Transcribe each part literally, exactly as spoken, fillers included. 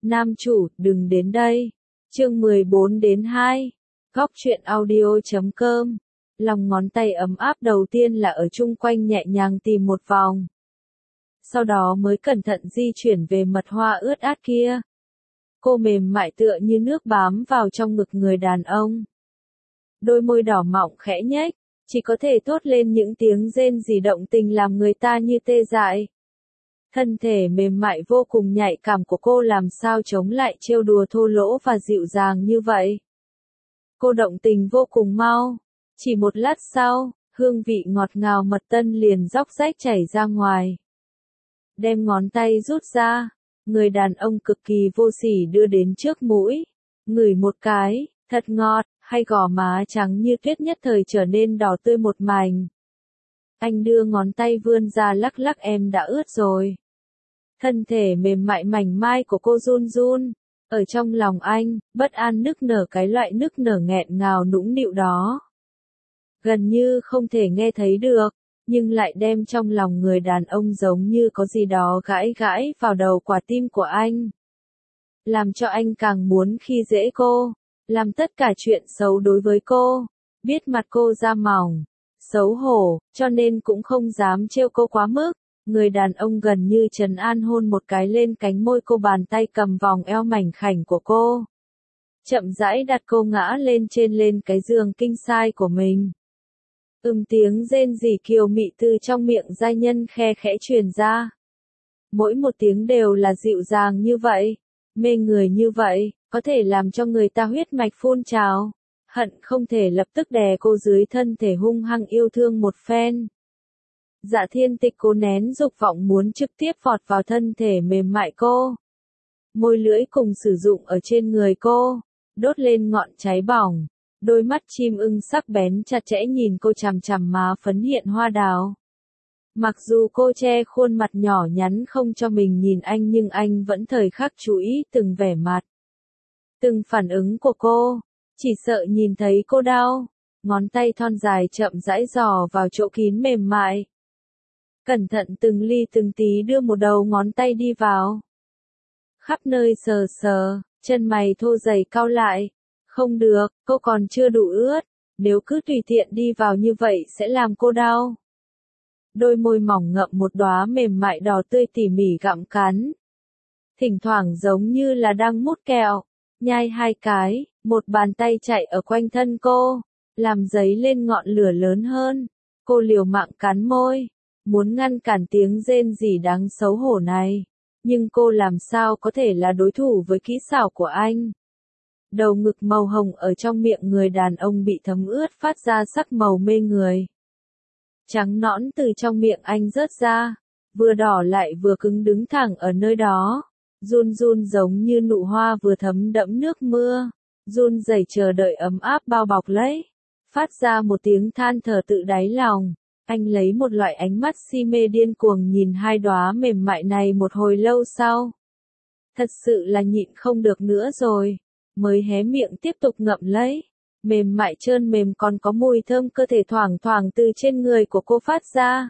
Nam chủ, đừng đến đây. Chương mười bốn đến hai. Góc truyện audio chấm com. Lòng ngón tay ấm áp đầu tiên là ở chung quanh nhẹ nhàng tìm một vòng. Sau đó mới cẩn thận di chuyển về mật hoa ướt át kia. Cô mềm mại tựa như nước bám vào trong ngực người đàn ông. Đôi môi đỏ mọng khẽ nhếch, chỉ có thể thốt lên những tiếng rên rỉ động tình làm người ta như tê dại. Thân thể mềm mại vô cùng nhạy cảm của cô làm sao chống lại trêu đùa thô lỗ và dịu dàng như vậy. Cô động tình vô cùng mau. Chỉ một lát sau, hương vị ngọt ngào mật tân liền róc rách chảy ra ngoài. Đem ngón tay rút ra, người đàn ông cực kỳ vô sỉ đưa đến trước mũi. Ngửi một cái, thật ngọt, hay gò má trắng như tuyết nhất thời trở nên đỏ tươi một mảnh. Anh đưa ngón tay vươn ra lắc lắc em đã ướt rồi. Thân thể mềm mại mảnh mai của cô run run. Ở trong lòng anh, bất an nức nở cái loại nức nở nghẹn ngào nũng nịu đó. Gần như không thể nghe thấy được, nhưng lại đem trong lòng người đàn ông giống như có gì đó gãi gãi vào đầu quả tim của anh. Làm cho anh càng muốn khi dễ cô, làm tất cả chuyện xấu đối với cô, biết mặt cô da mỏng, xấu hổ, cho nên cũng không dám trêu cô quá mức. Người đàn ông gần như trấn an hôn một cái lên cánh môi cô, bàn tay cầm vòng eo mảnh khảnh của cô. Chậm rãi đặt cô ngã lên trên lên cái giường king size của mình. Ừm tiếng rên rỉ kiều mị từ trong miệng giai nhân khe khẽ truyền ra. Mỗi một tiếng đều là dịu dàng như vậy, mê người như vậy, có thể làm cho người ta huyết mạch phun trào, hận không thể lập tức đè cô dưới thân thể hung hăng yêu thương một phen. Dạ Thiên Tịch cố nén dục vọng muốn trực tiếp vọt vào thân thể mềm mại cô. Môi lưỡi cùng sử dụng ở trên người cô, đốt lên ngọn cháy bỏng. Đôi mắt chim ưng sắc bén chặt chẽ nhìn cô chằm chằm má phấn hiện hoa đào. Mặc dù cô che khuôn mặt nhỏ nhắn không cho mình nhìn anh nhưng anh vẫn thời khắc chú ý từng vẻ mặt. Từng phản ứng của cô, chỉ sợ nhìn thấy cô đau. Ngón tay thon dài chậm rãi dò vào chỗ kín mềm mại. Cẩn thận từng ly từng tí đưa một đầu ngón tay đi vào. Khắp nơi sờ sờ, chân mày thô dày cau lại. Không được, cô còn chưa đủ ướt, nếu cứ tùy tiện đi vào như vậy sẽ làm cô đau. Đôi môi mỏng ngậm một đóa mềm mại đỏ tươi tỉ mỉ gặm cắn. Thỉnh thoảng giống như là đang mút kẹo, nhai hai cái, một bàn tay chạy ở quanh thân cô, làm dấy lên ngọn lửa lớn hơn. Cô liều mạng cắn môi, muốn ngăn cản tiếng rên rỉ đáng xấu hổ này, nhưng cô làm sao có thể là đối thủ với kỹ xảo của anh. Đầu ngực màu hồng ở trong miệng người đàn ông bị thấm ướt phát ra sắc màu mê người. Trắng nõn từ trong miệng anh rớt ra, vừa đỏ lại vừa cứng đứng thẳng ở nơi đó, run run giống như nụ hoa vừa thấm đẫm nước mưa, run rẩy chờ đợi ấm áp bao bọc lấy, phát ra một tiếng than thở tự đáy lòng. Anh lấy một loại ánh mắt si mê điên cuồng nhìn hai đóa mềm mại này một hồi lâu sau. Thật sự là nhịn không được nữa rồi. Mới hé miệng tiếp tục ngậm lấy, mềm mại trơn mềm còn có mùi thơm cơ thể thoảng thoảng từ trên người của cô phát ra.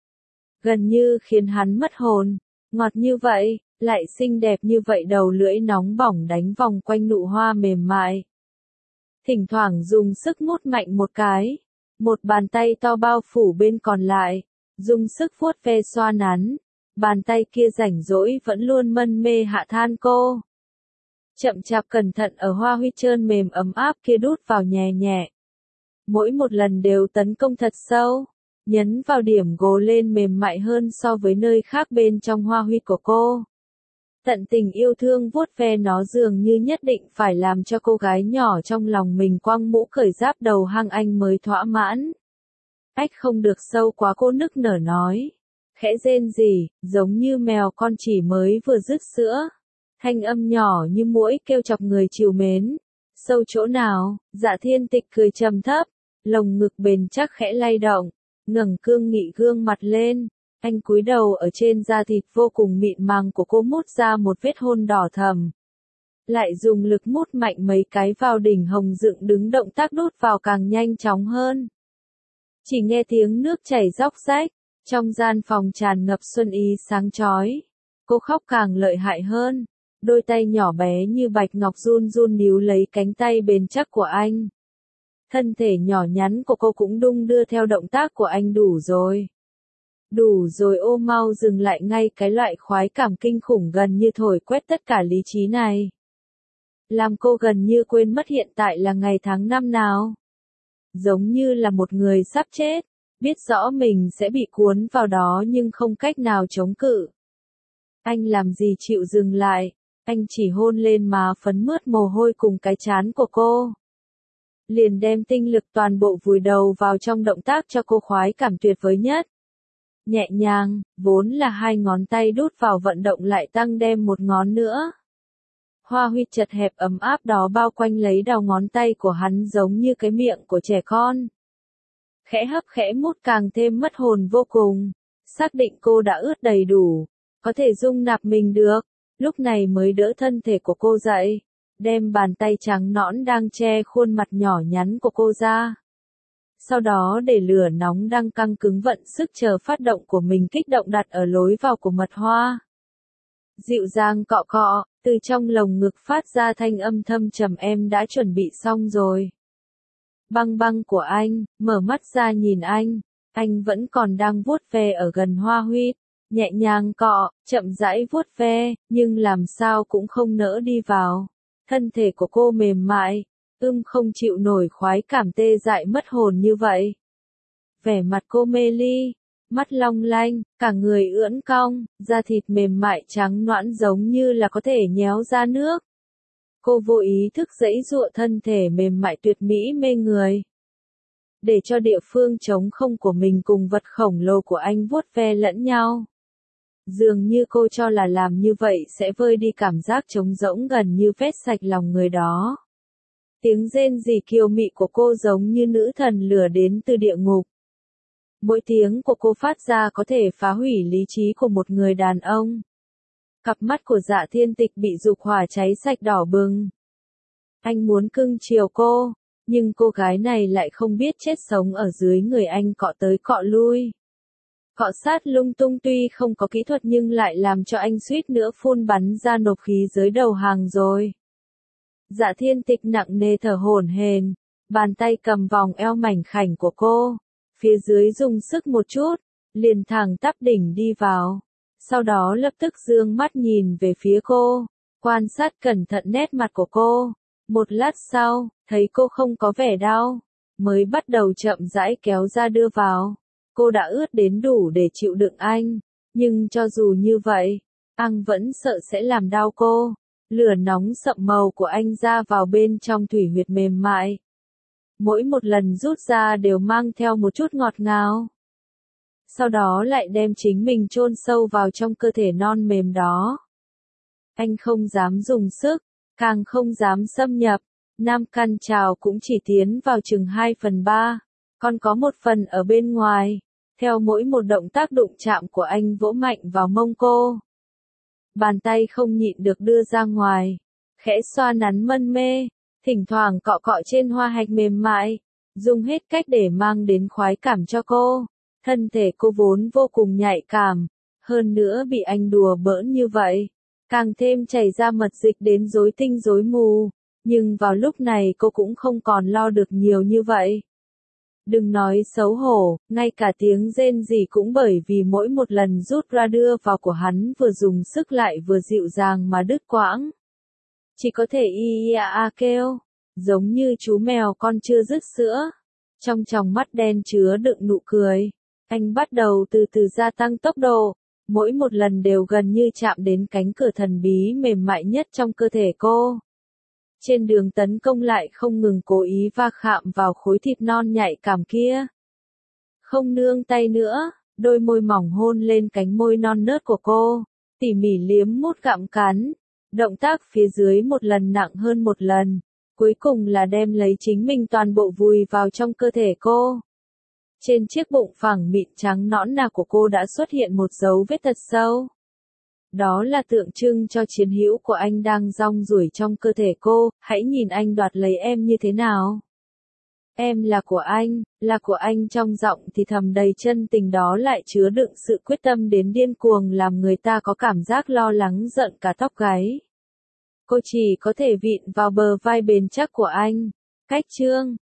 Gần như khiến hắn mất hồn, ngọt như vậy, lại xinh đẹp như vậy, đầu lưỡi nóng bỏng đánh vòng quanh nụ hoa mềm mại. Thỉnh thoảng dùng sức mút mạnh một cái, một bàn tay to bao phủ bên còn lại, dùng sức vuốt ve xoa nắn, bàn tay kia rảnh rỗi vẫn luôn mân mê hạ than cô. Chậm chạp cẩn thận ở hoa huy trơn mềm ấm áp kia đút vào nhẹ nhẹ. Mỗi một lần đều tấn công thật sâu, nhấn vào điểm gồ lên mềm mại hơn so với nơi khác bên trong hoa huy của cô. Tận tình yêu thương vuốt ve nó dường như nhất định phải làm cho cô gái nhỏ trong lòng mình quăng mũ cởi giáp đầu hang anh mới thỏa mãn. Ách không được sâu quá, cô nức nở nói. Khẽ rên rỉ, giống như mèo con chỉ mới vừa dứt sữa. Thanh âm nhỏ như muỗi kêu chọc người trìu mến. Sâu chỗ nào? Dạ Thiên Tịch cười trầm thấp, lồng ngực bền chắc khẽ lay động, ngẩng cương nghị gương mặt lên. Anh cúi đầu ở trên da thịt vô cùng mịn màng của cô mút ra một vết hôn đỏ thẫm. Lại dùng lực mút mạnh mấy cái vào đỉnh hồng dựng đứng, động tác đút vào càng nhanh chóng hơn. Chỉ nghe tiếng nước chảy róc rách, trong gian phòng tràn ngập xuân ý sáng chói. Cô khóc càng lợi hại hơn. Đôi tay nhỏ bé như bạch ngọc run run níu lấy cánh tay bền chắc của anh. Thân thể nhỏ nhắn của cô cũng đung đưa theo động tác của anh. Đủ rồi. Đủ rồi, ô mau dừng lại ngay, cái loại khoái cảm kinh khủng gần như thổi quét tất cả lý trí này. Làm cô gần như quên mất hiện tại là ngày tháng năm nào. Giống như là một người sắp chết, biết rõ mình sẽ bị cuốn vào đó nhưng không cách nào chống cự. Anh làm gì chịu dừng lại, anh chỉ hôn lên má phấn mướt mồ hôi cùng cái trán của cô. Liền đem tinh lực toàn bộ vùi đầu vào trong động tác cho cô khoái cảm tuyệt vời nhất. Nhẹ nhàng, vốn là hai ngón tay đút vào vận động lại tăng đem một ngón nữa. Hoa huy chật hẹp ấm áp đó bao quanh lấy đầu ngón tay của hắn giống như cái miệng của trẻ con. Khẽ hấp khẽ mút càng thêm mất hồn vô cùng. Xác định cô đã ướt đầy đủ, có thể dung nạp mình được, lúc này mới đỡ thân thể của cô dậy, đem bàn tay trắng nõn đang che khuôn mặt nhỏ nhắn của cô ra. Sau đó để lửa nóng đang căng cứng vận sức chờ phát động của mình kích động đặt ở lối vào của mật hoa. Dịu dàng cọ cọ, từ trong lồng ngực phát ra thanh âm thâm trầm, em đã chuẩn bị xong rồi. Băng băng của anh, mở mắt ra nhìn anh, anh vẫn còn đang vuốt ve ở gần hoa huy, nhẹ nhàng cọ, chậm rãi vuốt ve, nhưng làm sao cũng không nỡ đi vào. Thân thể của cô mềm mại, ưm không chịu nổi khoái cảm tê dại mất hồn như vậy. Vẻ mặt cô mê ly, mắt long lanh, cả người ưỡn cong, da thịt mềm mại trắng nõn giống như là có thể nhéo ra nước. Cô vô ý thức giãy giụa thân thể mềm mại tuyệt mỹ mê người. Để cho địa phương trống không của mình cùng vật khổng lồ của anh vuốt ve lẫn nhau. Dường như cô cho là làm như vậy sẽ vơi đi cảm giác trống rỗng gần như vét sạch lòng người đó. Tiếng rên rỉ kiều mị của cô giống như nữ thần lửa đến từ địa ngục. Mỗi tiếng của cô phát ra có thể phá hủy lý trí của một người đàn ông. Cặp mắt của Dạ Thiên Tịch bị dục hỏa cháy sạch đỏ bừng. Anh muốn cưng chiều cô, nhưng cô gái này lại không biết chết sống ở dưới người anh cọ tới cọ lui. Cọ sát lung tung, tuy không có kỹ thuật nhưng lại làm cho anh suýt nữa phun bắn ra nộp khí dưới đầu hàng rồi. Dạ Thiên Tịch nặng nề thở hổn hển, bàn tay cầm vòng eo mảnh khảnh của cô, phía dưới dùng sức một chút, liền thẳng tắp đỉnh đi vào. Sau đó lập tức dương mắt nhìn về phía cô, quan sát cẩn thận nét mặt của cô. Một lát sau, thấy cô không có vẻ đau, mới bắt đầu chậm rãi kéo ra đưa vào. Cô đã ướt đến đủ để chịu đựng anh, nhưng cho dù như vậy, anh vẫn sợ sẽ làm đau cô. Lửa nóng sậm màu của anh ra vào bên trong thủy huyệt mềm mại. Mỗi một lần rút ra đều mang theo một chút ngọt ngào. Sau đó lại đem chính mình chôn sâu vào trong cơ thể non mềm đó. Anh không dám dùng sức, càng không dám xâm nhập. Nam căn trào cũng chỉ tiến vào chừng hai phần ba, còn có một phần ở bên ngoài. Theo mỗi một động tác đụng chạm của anh vỗ mạnh vào mông cô. Bàn tay không nhịn được đưa ra ngoài, khẽ xoa nắn mân mê, thỉnh thoảng cọ cọ trên hoa hạch mềm mại, dùng hết cách để mang đến khoái cảm cho cô. Thân thể cô vốn vô cùng nhạy cảm, hơn nữa bị anh đùa bỡn như vậy, càng thêm chảy ra mật dịch đến rối tinh rối mù, nhưng vào lúc này cô cũng không còn lo được nhiều như vậy. Đừng nói xấu hổ, ngay cả tiếng rên rỉ cũng bởi vì mỗi một lần rút ra đưa vào của hắn vừa dùng sức lại vừa dịu dàng mà đứt quãng. Chỉ có thể y a a kêu, giống như chú mèo con chưa dứt sữa. Trong tròng mắt đen chứa đựng nụ cười, anh bắt đầu từ từ gia tăng tốc độ, mỗi một lần đều gần như chạm đến cánh cửa thần bí mềm mại nhất trong cơ thể cô. Trên đường tấn công lại không ngừng cố ý va chạm vào khối thịt non nhạy cảm kia. Không nương tay nữa, đôi môi mỏng hôn lên cánh môi non nớt của cô, tỉ mỉ liếm mút gặm cắn, động tác phía dưới một lần nặng hơn một lần, cuối cùng là đem lấy chính mình toàn bộ vùi vào trong cơ thể cô. Trên chiếc bụng phẳng mịn trắng nõn nà của cô đã xuất hiện một dấu vết thật sâu. Đó là tượng trưng cho chiến hữu của anh đang rong ruổi trong cơ thể cô, hãy nhìn anh đoạt lấy em như thế nào. Em là của anh, là của anh trong giọng thì thầm đầy chân tình đó lại chứa đựng sự quyết tâm đến điên cuồng làm người ta có cảm giác lo lắng giận cả tóc gáy. Cô chỉ có thể vịn vào bờ vai bền chắc của anh. Cách chương